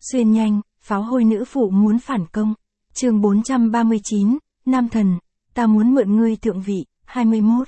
Xuyên nhanh, pháo hôi nữ phụ muốn phản công. Chương 439, Nam thần, ta muốn mượn ngươi thượng vị, 21.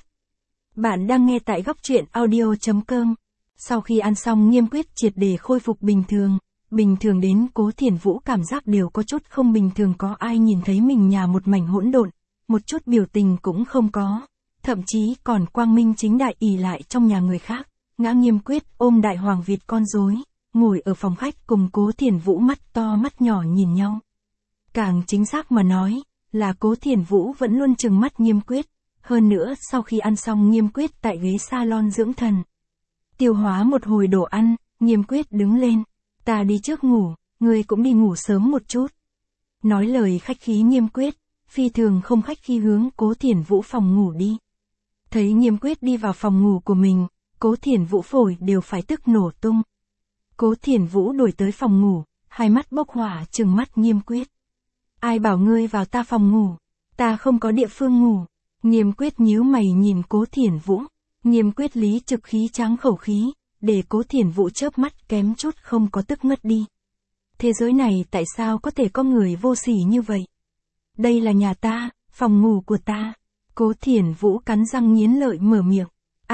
Bạn đang nghe tại góc truyện audio.com. Sau khi ăn xong Nghiêm Quyết triệt để khôi phục bình thường đến Cố Thiển Vũ cảm giác đều có chút không bình thường, có ai nhìn thấy mình nhà một mảnh hỗn độn, một chút biểu tình cũng không có, thậm chí còn quang minh chính đại ỷ lại trong nhà người khác. Ngã Nghiêm Quyết ôm Đại Hoàng Việt con rối, ngồi ở phòng khách cùng Cố Thiển Vũ mắt to mắt nhỏ nhìn nhau. Càng chính xác mà nói, là Cố Thiển Vũ vẫn luôn trừng mắt Nghiêm Quyết. Hơn nữa sau khi ăn xong Nghiêm Quyết tại ghế salon dưỡng thần. Tiêu hóa một hồi đồ ăn, Nghiêm Quyết đứng lên. Ta đi trước ngủ, ngươi cũng đi ngủ sớm một chút. Nói lời khách khí Nghiêm Quyết, phi thường không khách khí hướng Cố Thiển Vũ phòng ngủ đi. Thấy Nghiêm Quyết đi vào phòng ngủ của mình, Cố Thiển Vũ phổi đều phải tức nổ tung. Cố Thiển Vũ đuổi tới phòng ngủ, hai mắt bốc hỏa trừng mắt Nghiêm Quyết. Ai bảo ngươi vào ta phòng ngủ, ta không có địa phương ngủ. Nghiêm Quyết nhíu mày nhìn Cố Thiển Vũ. Nghiêm Quyết lý trực khí tráng khẩu khí, để Cố Thiển Vũ chớp mắt kém chút không có tức ngất đi. Thế giới này tại sao có thể có người vô sỉ như vậy? Đây là nhà ta, phòng ngủ của ta. Cố Thiển Vũ cắn răng nghiến lợi mở miệng.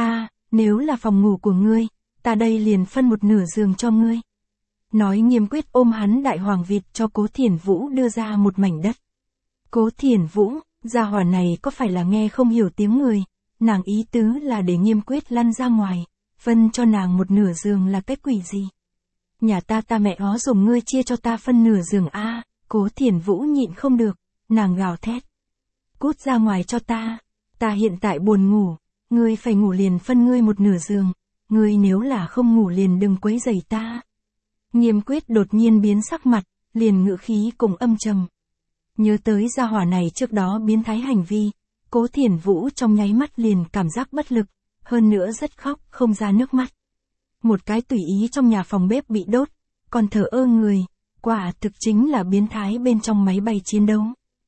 Nếu là phòng ngủ của ngươi, ta đây liền phân một nửa giường cho ngươi. Nói Nghiêm Quyết ôm hắn Đại Hoàng Việt cho Cố Thiển Vũ đưa ra một mảnh đất. Cố Thiển Vũ, gia hỏa này có phải là nghe không hiểu tiếng người, nàng ý tứ là để Nghiêm Quyết lăn ra ngoài, phân cho nàng một nửa giường là cái quỷ gì? Nhà ta mẹ ó dùng ngươi chia cho ta phân nửa giường Cố Thiển Vũ nhịn không được, nàng gào thét. Cút ra ngoài cho ta hiện tại buồn ngủ, ngươi phải ngủ liền phân ngươi một nửa giường, ngươi nếu là không ngủ liền đừng quấy rầy ta. Nghiêm Quyết đột nhiên biến sắc mặt, liền ngữ khí cùng âm trầm. Nhớ tới gia hỏa này trước đó biến thái hành vi, Cố Thiển Vũ trong nháy mắt liền cảm giác bất lực, hơn nữa rất khóc không ra nước mắt. Một cái tùy ý trong nhà phòng bếp bị đốt, còn thờ ơ người, quả thực chính là biến thái bên trong máy bay chiến đấu.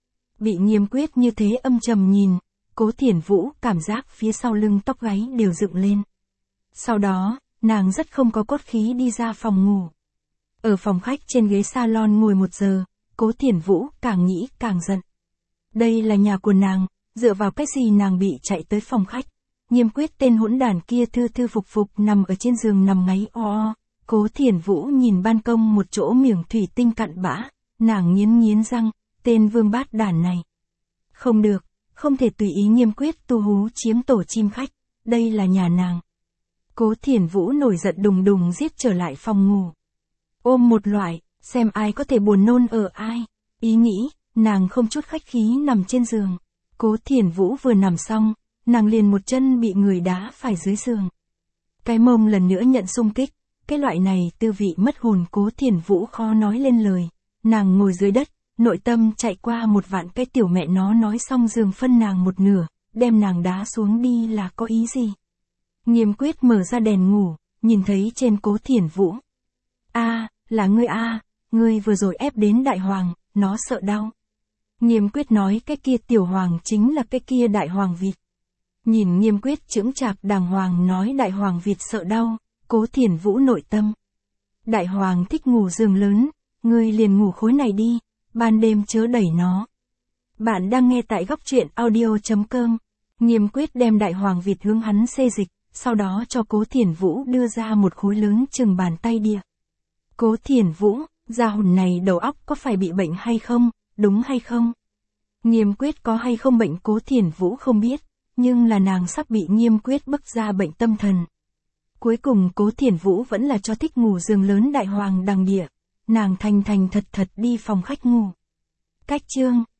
Bị Nghiêm Quyết như thế âm trầm nhìn, Cố Thiển Vũ cảm giác phía sau lưng tóc gáy đều dựng lên. Sau đó, nàng rất không có cốt khí đi ra phòng ngủ. Ở phòng khách trên ghế salon ngồi 1 giờ, Cố Thiển Vũ càng nghĩ càng giận. Đây là nhà của nàng, dựa vào cái gì nàng bị chạy tới phòng khách. Nghiêm Quyết tên hỗn đản kia thư thư phục phục nằm ở trên giường nằm ngáy o. Cố Thiển Vũ nhìn ban công một chỗ miếng thủy tinh cặn bã, nàng nghiến răng, tên vương bát đản này. Không được, không thể tùy ý Nghiêm Quyết tu hú chiếm tổ chim khách, đây là nhà nàng. Cố Thiển Vũ nổi giận đùng đùng giết trở lại phòng ngủ. Ôm một loại, xem ai có thể buồn nôn ở ai. Ý nghĩ, nàng không chút khách khí nằm trên giường. Cố Thiển Vũ vừa nằm xong, nàng liền một chân bị người đá phải dưới giường. Cái mông lần nữa nhận xung kích, cái loại này tư vị mất hồn Cố Thiển Vũ khó nói lên lời. Nàng ngồi dưới đất, nội tâm chạy qua một vạn cái tiểu mẹ nó nói xong giường phân nàng một nửa, đem nàng đá xuống đi là có ý gì. Nghiêm Quyết mở ra đèn ngủ, nhìn thấy trên Cố Thiển Vũ. Là ngươi ngươi vừa rồi ép đến Đại Hoàng, nó sợ đau. Nghiêm Quyết nói cái kia tiểu hoàng chính là cái kia Đại Hoàng Việt. Nhìn Nghiêm Quyết chững chạc đàng hoàng nói Đại Hoàng Việt sợ đau, Cố Thiển Vũ nội tâm. Đại Hoàng thích ngủ giường lớn, ngươi liền ngủ khối này đi, ban đêm chớ đẩy nó. Bạn đang nghe tại góc truyện audio.com. Nghiêm Quyết đem Đại Hoàng Việt hướng hắn xê dịch, sau đó cho Cố Thiển Vũ đưa ra một khối lớn chừng bàn tay đĩa. Cố Thiển Vũ, gia hồn này đầu óc có phải bị bệnh hay không, đúng hay không? Nghiêm Quyết có hay không bệnh Cố Thiển Vũ không biết, nhưng là nàng sắp bị Nghiêm Quyết bức ra bệnh tâm thần. Cuối cùng Cố Thiển Vũ vẫn là cho thích ngủ giường lớn Đại Hoàng đằng địa, nàng thành thật đi phòng khách ngủ. Cách chương